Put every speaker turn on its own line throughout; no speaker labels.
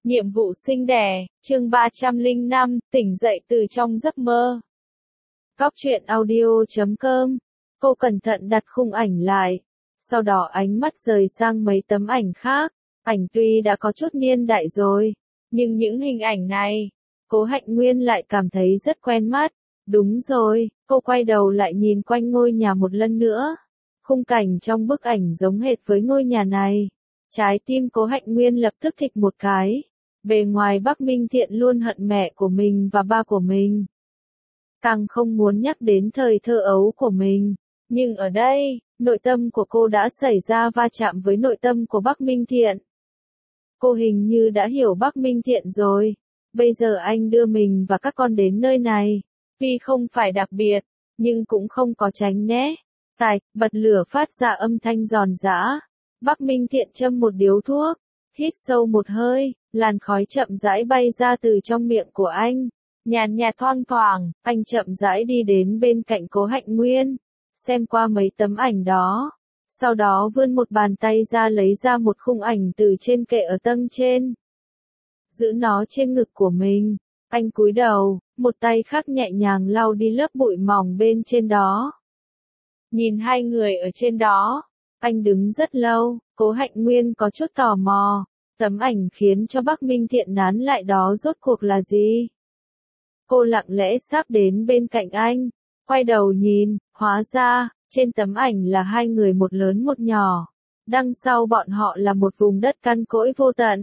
Nhiệm vụ sinh đẻ, chương 305, tỉnh dậy từ trong giấc mơ. Cóc truyện audio.com. Cô cẩn thận đặt khung ảnh lại. Sau đó ánh mắt rời sang mấy tấm ảnh khác. Ảnh tuy đã có chút niên đại rồi, nhưng những hình ảnh này, Cố Hạnh Nguyên lại cảm thấy rất quen mắt. Đúng rồi, cô quay đầu lại nhìn quanh ngôi nhà một lần nữa. Khung cảnh trong bức ảnh giống hệt với ngôi nhà này. Trái tim Cố Hạnh Nguyên lập tức thịch một cái. Bề ngoài Bắc Minh Thiện luôn hận mẹ của mình và ba của mình. Càng không muốn nhắc đến thời thơ ấu của mình. Nhưng ở đây, nội tâm của cô đã xảy ra va chạm với nội tâm của Bắc Minh Thiện. Cô hình như đã hiểu Bắc Minh Thiện rồi. Bây giờ anh đưa mình và các con đến nơi này. Tuy không phải đặc biệt, nhưng cũng không có tránh né. Tài, bật lửa phát ra âm thanh giòn giã. Bắc Minh Thiện châm một điếu thuốc. Hít sâu một hơi, làn khói chậm rãi bay ra từ trong miệng của anh. Nhàn nhạt thoang thoảng, anh chậm rãi đi đến bên cạnh Cố Hạnh Nguyên. Xem qua mấy tấm ảnh đó. Sau đó vươn một bàn tay ra lấy ra một khung ảnh từ trên kệ ở tầng trên. Giữ nó trên ngực của mình. Anh cúi đầu, một tay khác nhẹ nhàng lau đi lớp bụi mỏng bên trên đó. Nhìn hai người ở trên đó. Anh đứng rất lâu, Cố Hạnh Nguyên có chút tò mò. Tấm ảnh khiến cho Bắc Minh Thiện nán lại đó rốt cuộc là gì? Cô lặng lẽ sáp đến bên cạnh anh, quay đầu nhìn, hóa ra, trên tấm ảnh là hai người một lớn một nhỏ. Đằng sau bọn họ là một vùng đất cằn cỗi vô tận.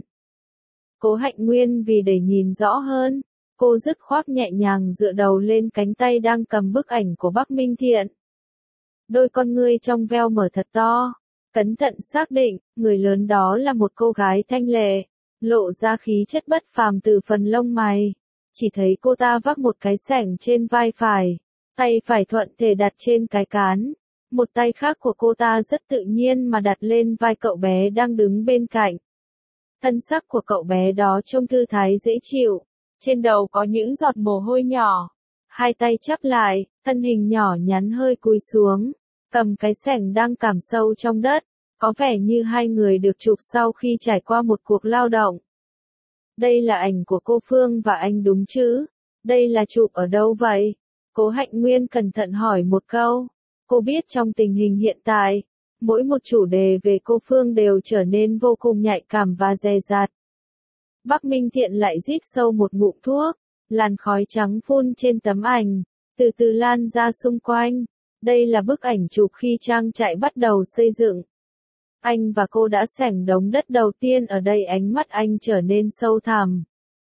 Cố Hạnh Nguyên vì để nhìn rõ hơn, cô dứt khoát nhẹ nhàng dựa đầu lên cánh tay đang cầm bức ảnh của Bắc Minh Thiện. Đôi con ngươi trong veo mở thật to. Cẩn thận xác định, người lớn đó là một cô gái thanh lệ, lộ ra khí chất bất phàm từ phần lông mày. Chỉ thấy cô ta vác một cái xẻng trên vai phải, tay phải thuận thể đặt trên cái cán. Một tay khác của cô ta rất tự nhiên mà đặt lên vai cậu bé đang đứng bên cạnh. Thân sắc của cậu bé đó trông thư thái dễ chịu, trên đầu có những giọt mồ hôi nhỏ. Hai tay chắp lại, thân hình nhỏ nhắn hơi cúi xuống. Cầm cái xẻng đang cắm sâu trong đất, có vẻ như hai người được chụp sau khi trải qua một cuộc lao động. Đây là ảnh của cô Phương và anh đúng chứ? Đây là chụp ở đâu vậy? Cố Hạnh Nguyên cẩn thận hỏi một câu. Cô biết trong tình hình hiện tại, mỗi một chủ đề về cô Phương đều trở nên vô cùng nhạy cảm và dè dặt. Bắc Minh Thiện lại rít sâu một ngụm thuốc, làn khói trắng phun trên tấm ảnh, từ từ lan ra xung quanh. Đây là bức ảnh chụp khi trang trại bắt đầu xây dựng. Anh và cô đã xẻng đống đất đầu tiên ở đây, ánh mắt anh trở nên sâu thẳm.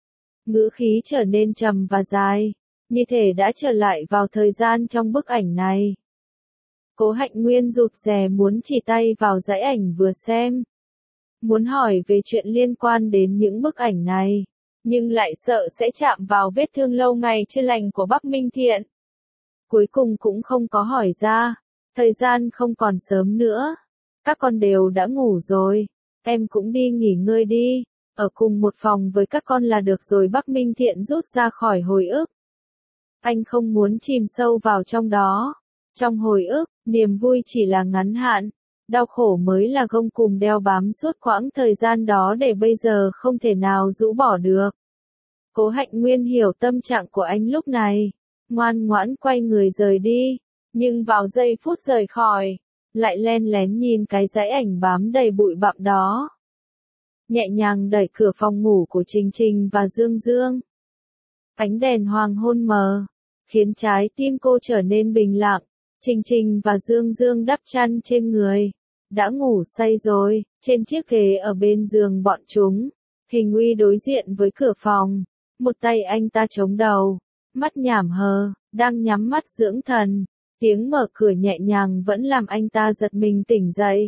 Ngữ khí trở nên trầm và dài, như thể đã trở lại vào thời gian trong bức ảnh này. Cố Hạnh Nguyên rụt rè muốn chỉ tay vào dãy ảnh vừa xem. Muốn hỏi về chuyện liên quan đến những bức ảnh này, nhưng lại sợ sẽ chạm vào vết thương lâu ngày chưa lành của Bắc Minh Thiện. Cuối cùng cũng không có hỏi ra, thời gian không còn sớm nữa. Các con đều đã ngủ rồi, em cũng đi nghỉ ngơi đi, ở cùng một phòng với các con là được rồi. Bắc Minh Thiện rút ra khỏi hồi ức. Anh không muốn chìm sâu vào trong đó. Trong hồi ức, niềm vui chỉ là ngắn hạn, đau khổ mới là gông cùm đeo bám suốt quãng thời gian đó để bây giờ không thể nào rũ bỏ được. Cố Hạnh Nguyên hiểu tâm trạng của anh lúc này. Ngoan ngoãn quay người rời đi, nhưng vào giây phút rời khỏi, lại len lén nhìn cái dãy ảnh bám đầy bụi bặm đó. Nhẹ nhàng đẩy cửa phòng ngủ của Trình Trình và Dương Dương. Ánh đèn hoàng hôn mờ, khiến trái tim cô trở nên bình lặng. Trình Trình và Dương Dương đắp chăn trên người, đã ngủ say rồi, trên chiếc ghế ở bên giường bọn chúng. Hình Uy đối diện với cửa phòng, một tay anh ta chống đầu. Mắt nhảm hờ, đang nhắm mắt dưỡng thần. Tiếng mở cửa nhẹ nhàng vẫn làm anh ta giật mình tỉnh dậy.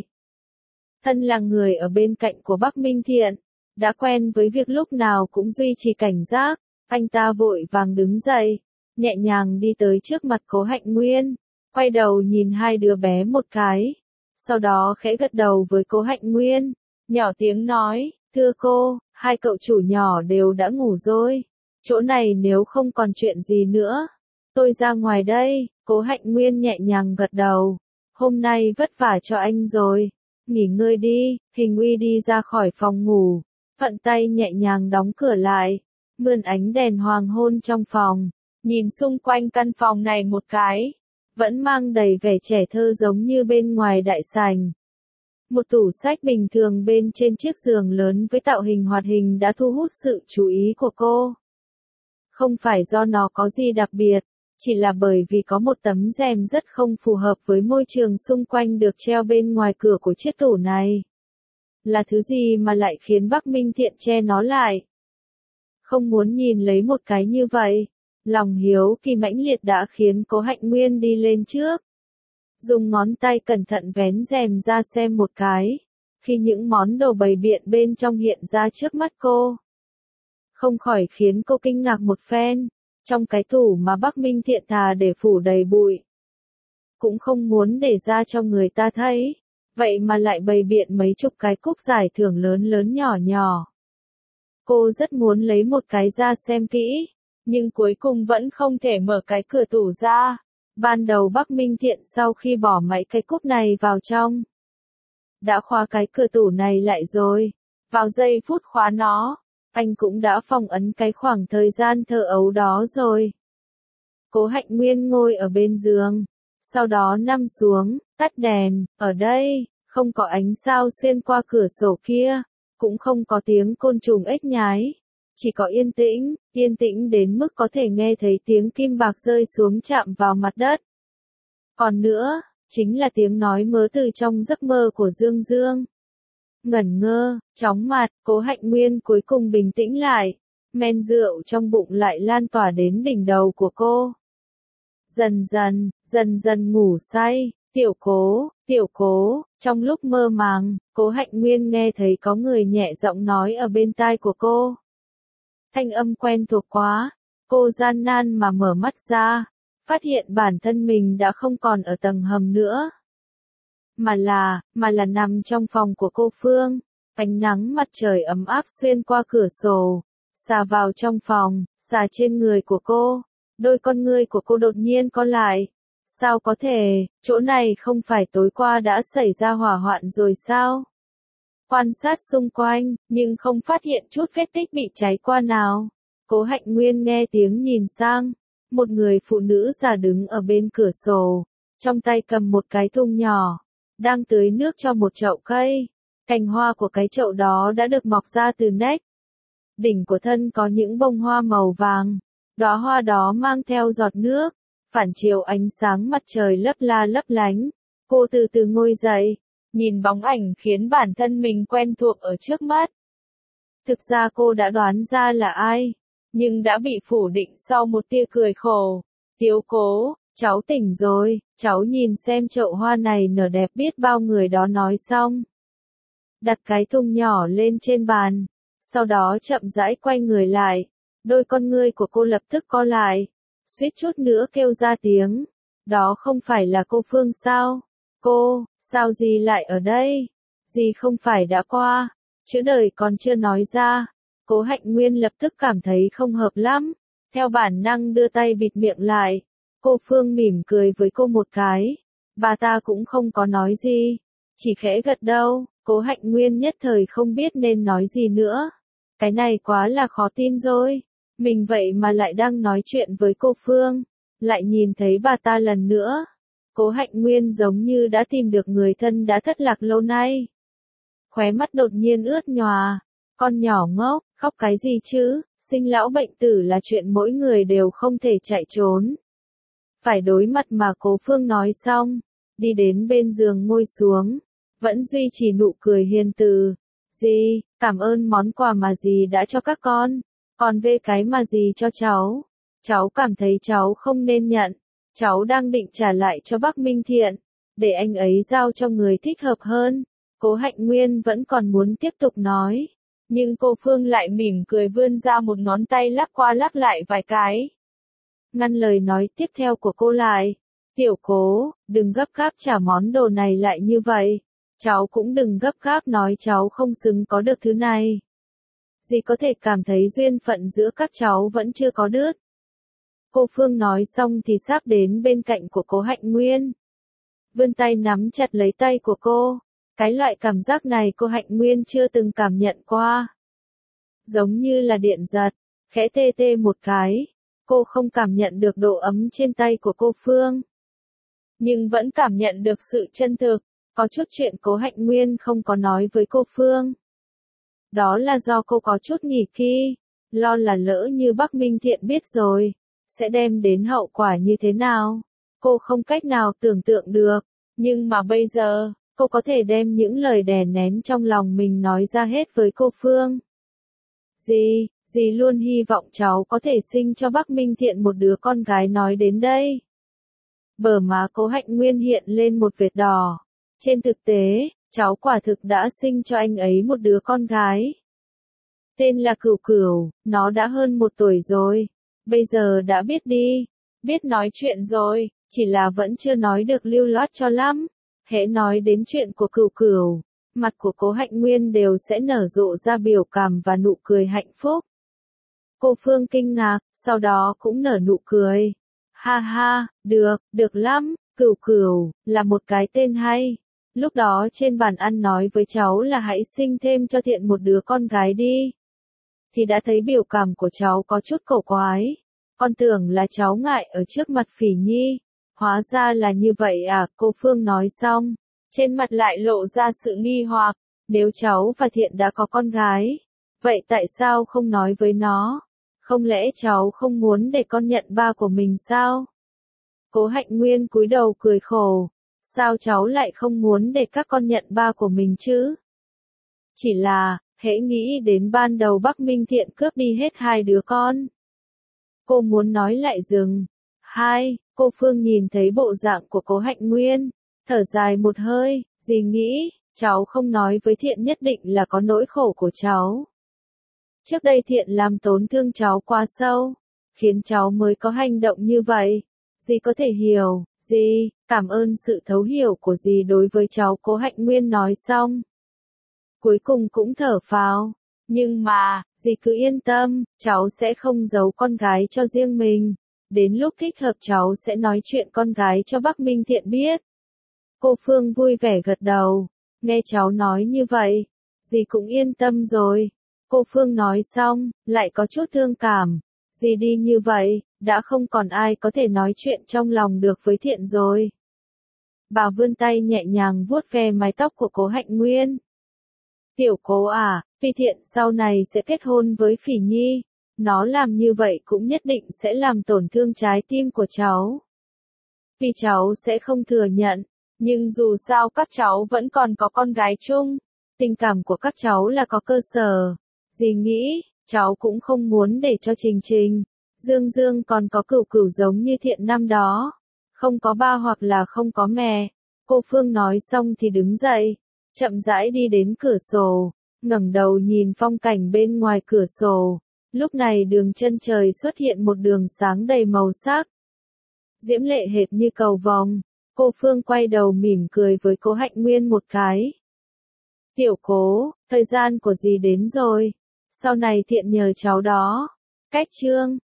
Thân là người ở bên cạnh của Bắc Minh Thiện, đã quen với việc lúc nào cũng duy trì cảnh giác. Anh ta vội vàng đứng dậy, nhẹ nhàng đi tới trước mặt Cố Hạnh Nguyên, quay đầu nhìn hai đứa bé một cái. Sau đó khẽ gật đầu với Cố Hạnh Nguyên, nhỏ tiếng nói, thưa cô, hai cậu chủ nhỏ đều đã ngủ rồi. Chỗ này nếu không còn chuyện gì nữa, tôi ra ngoài đây. Cố Hạnh Nguyên nhẹ nhàng gật đầu. Hôm nay vất vả cho anh rồi. Nghỉ ngơi đi. Hình Uy đi ra khỏi phòng ngủ. Thuận tay nhẹ nhàng đóng cửa lại, mượn ánh đèn hoàng hôn trong phòng, nhìn xung quanh căn phòng này một cái, vẫn mang đầy vẻ trẻ thơ giống như bên ngoài đại sảnh. Một tủ sách bình thường bên trên chiếc giường lớn với tạo hình hoạt hình đã thu hút sự chú ý của cô. Không phải do nó có gì đặc biệt, chỉ là bởi vì có một tấm rèm rất không phù hợp với môi trường xung quanh được treo bên ngoài cửa của chiếc tủ này. Là thứ gì mà lại khiến Bắc Minh Thiện che nó lại? Không muốn nhìn lấy một cái như vậy, lòng hiếu kỳ mãnh liệt đã khiến Cố Hạnh Nguyên đi lên trước. Dùng ngón tay cẩn thận vén rèm ra xem một cái, khi những món đồ bày biện bên trong hiện ra trước mắt cô. Không khỏi khiến cô kinh ngạc một phen, trong cái tủ mà Bắc Minh Thiện thà để phủ đầy bụi. Cũng không muốn để ra cho người ta thấy, vậy mà lại bày biện mấy chục cái cúp giải thưởng lớn lớn nhỏ nhỏ. Cô rất muốn lấy một cái ra xem kỹ, nhưng cuối cùng vẫn không thể mở cái cửa tủ ra. Ban đầu Bắc Minh Thiện sau khi bỏ mấy cái cúp này vào trong, đã khóa cái cửa tủ này lại rồi. Vào giây phút khóa nó, anh cũng đã phong ấn cái khoảng thời gian thơ ấu đó rồi. Cố Hạnh Nguyên ngồi ở bên giường, sau đó nằm xuống, tắt đèn. Ở đây, không có ánh sao xuyên qua cửa sổ kia, cũng không có tiếng côn trùng ếch nhái. Chỉ có yên tĩnh đến mức có thể nghe thấy tiếng kim bạc rơi xuống chạm vào mặt đất. Còn nữa, chính là tiếng nói mớ từ trong giấc mơ của Dương Dương. Ngẩn ngơ, chóng mặt, Cố Hạnh Nguyên cuối cùng bình tĩnh lại, men rượu trong bụng lại lan tỏa đến đỉnh đầu của cô. Dần dần ngủ say, tiểu cố, trong lúc mơ màng, Cố Hạnh Nguyên nghe thấy có người nhẹ giọng nói ở bên tai của cô. Thanh âm quen thuộc quá, cô gian nan mà mở mắt ra, phát hiện bản thân mình đã không còn ở tầng hầm nữa. Mà là nằm trong phòng của cô Phương, ánh nắng mặt trời ấm áp xuyên qua cửa sổ, xà vào trong phòng, xà trên người của cô, đôi con ngươi của cô đột nhiên co lại. Sao có thể, chỗ này không phải tối qua đã xảy ra hỏa hoạn rồi sao? Quan sát xung quanh, nhưng không phát hiện chút vết tích bị cháy qua nào. Cố Hạnh Nguyên nghe tiếng nhìn sang, một người phụ nữ già đứng ở bên cửa sổ, trong tay cầm một cái thùng nhỏ, đang tưới nước cho một chậu cây. Cành hoa của cái chậu đó đã được mọc ra từ nách. Đỉnh của thân có những bông hoa màu vàng, đóa hoa đó mang theo giọt nước, phản chiếu ánh sáng mặt trời lấp la lấp lánh. Cô từ từ ngồi dậy, nhìn bóng ảnh khiến bản thân mình quen thuộc ở trước mắt. Thực ra cô đã đoán ra là ai, nhưng đã bị phủ định sau một tia cười khổ. Tiếu Cố, cháu tỉnh rồi, cháu nhìn xem chậu hoa này nở đẹp biết bao. Người đó nói xong, đặt cái thùng nhỏ lên trên bàn, sau đó chậm rãi quay người lại, đôi con ngươi của cô lập tức co lại, suýt chút nữa kêu ra tiếng. Đó không phải là cô Phương sao? Cô, sao dì lại ở đây? Dì không phải đã qua, chữ đời còn chưa nói ra. Cố Hạnh Nguyên lập tức cảm thấy không hợp lắm, theo bản năng đưa tay bịt miệng lại. Cô Phương mỉm cười với cô một cái, bà ta cũng không có nói gì, chỉ khẽ gật đầu. Cố Hạnh Nguyên nhất thời không biết nên nói gì nữa. Cái này quá là khó tin rồi, mình vậy mà lại đang nói chuyện với cô Phương, lại nhìn thấy bà ta lần nữa. Cố Hạnh Nguyên giống như đã tìm được người thân đã thất lạc lâu nay. Khóe mắt đột nhiên ướt nhòa, con nhỏ ngốc, khóc cái gì chứ, sinh lão bệnh tử là chuyện mỗi người đều không thể chạy trốn. Phải đối mặt mà Cố Phương nói xong, đi đến bên giường ngồi xuống, vẫn duy trì nụ cười hiền từ. Dì, cảm ơn món quà mà dì đã cho các con, còn về cái mà dì cho cháu cảm thấy cháu không nên nhận, cháu đang định trả lại cho Bắc Minh Thiện, để anh ấy giao cho người thích hợp hơn. Cố Hạnh Nguyên vẫn còn muốn tiếp tục nói, nhưng cô Phương lại mỉm cười vươn ra một ngón tay lắc qua lắc lại vài cái, ngăn lời nói tiếp theo của cô lại. Tiểu Cố, đừng gấp gáp trả món đồ này lại như vậy. Cháu cũng đừng gấp gáp nói cháu không xứng có được thứ này. Dì có thể cảm thấy duyên phận giữa các cháu vẫn chưa có đứt. Cô Phương nói xong thì sắp đến bên cạnh của Cố Hạnh Nguyên, vươn tay nắm chặt lấy tay của cô. Cái loại cảm giác này cô Hạnh Nguyên chưa từng cảm nhận qua. giống như là điện giật, khẽ tê tê một cái. Cô không cảm nhận được độ ấm trên tay của cô Phương, nhưng vẫn cảm nhận được sự chân thực, có chút chuyện Cố Hạnh Nguyên không có nói với cô Phương. Đó là do cô có chút nghỉ kỳ, lo là lỡ như Bắc Minh Thiện biết rồi, sẽ đem đến hậu quả như thế nào. Cô không cách nào tưởng tượng được, nhưng mà bây giờ, cô có thể đem những lời đè nén trong lòng mình nói ra hết với cô Phương. Dì luôn hy vọng cháu có thể sinh cho Bắc Minh Thiện một đứa con gái nói đến đây. Bờ má Cố Hạnh Nguyên hiện lên một vệt đỏ. Trên thực tế, cháu quả thực đã sinh cho anh ấy một đứa con gái. Tên là Cửu Cửu, nó đã hơn 1 tuổi rồi. Bây giờ đã biết đi, biết nói chuyện rồi, chỉ là vẫn chưa nói được lưu loát cho lắm. Hễ nói đến chuyện của Cửu Cửu, mặt của Cố Hạnh Nguyên đều sẽ nở rộ ra biểu cảm và nụ cười hạnh phúc. Cô Phương kinh ngạc, sau đó cũng nở nụ cười. Ha ha, được lắm, Cửu Cửu, là một cái tên hay. Lúc đó trên bàn ăn nói với cháu là hãy sinh thêm cho Thiện một đứa con gái đi. Thì đã thấy biểu cảm của cháu có chút cổ quái. Con tưởng là cháu ngại ở trước mặt Phỉ Nhi. Hóa ra là như vậy à, cô Phương nói xong. Trên mặt lại lộ ra sự nghi hoặc. Nếu cháu và Thiện đã có con gái, vậy tại sao không nói với nó? Không lẽ cháu không muốn để con nhận ba của mình sao? Cố Hạnh Nguyên cúi đầu cười khổ. Sao cháu lại không muốn để các con nhận ba của mình chứ? Chỉ là, hễ nghĩ đến ban đầu Bắc Minh Thiện cướp đi hết 2 đứa con. Cô muốn nói lại dừng. Cô Phương nhìn thấy bộ dạng của Cố Hạnh Nguyên, thở dài một hơi, dì nghĩ, cháu không nói với Thiện nhất định là có nỗi khổ của cháu. Trước đây Thiện làm tổn thương cháu quá sâu, khiến cháu mới có hành động như vậy. Dì có thể hiểu, dì, cảm ơn sự thấu hiểu của dì đối với cháu, Cố Hạnh Nguyên nói xong. Cuối cùng cũng thở phào, nhưng mà, dì cứ yên tâm, cháu sẽ không giấu con gái cho riêng mình. Đến lúc thích hợp cháu sẽ nói chuyện con gái cho Bắc Minh Thiện biết. Cô Phương vui vẻ gật đầu, nghe cháu nói như vậy, dì cũng yên tâm rồi. Cô Phương nói xong, lại có chút thương cảm. Dì đi như vậy, đã không còn ai có thể nói chuyện trong lòng được với Thiện rồi. Bà vươn tay nhẹ nhàng vuốt ve mái tóc của Cố Hạnh Nguyên. Tiểu Cố à, Phi Thiện sau này sẽ kết hôn với Phỉ Nhi. Nó làm như vậy cũng nhất định sẽ làm tổn thương trái tim của cháu. Vì cháu sẽ không thừa nhận, nhưng dù sao các cháu vẫn còn có con gái chung. Tình cảm của các cháu là có cơ sở. Dì nghĩ, cháu cũng không muốn để cho Trình Trình, Dương Dương còn có Cửu Cửu giống như Thiện năm đó. Không có ba hoặc là không có mẹ. Cô Phương nói xong thì đứng dậy, chậm rãi đi đến cửa sổ, ngẩng đầu nhìn phong cảnh bên ngoài cửa sổ. Lúc này đường chân trời xuất hiện một đường sáng đầy màu sắc. Diễm lệ hệt như cầu vồng. Cô Phương quay đầu mỉm cười với Cố Hạnh Nguyên một cái. Tiểu Cố, thời gian của dì đến rồi. Sau này Thiện nhờ cháu đó. Cách chương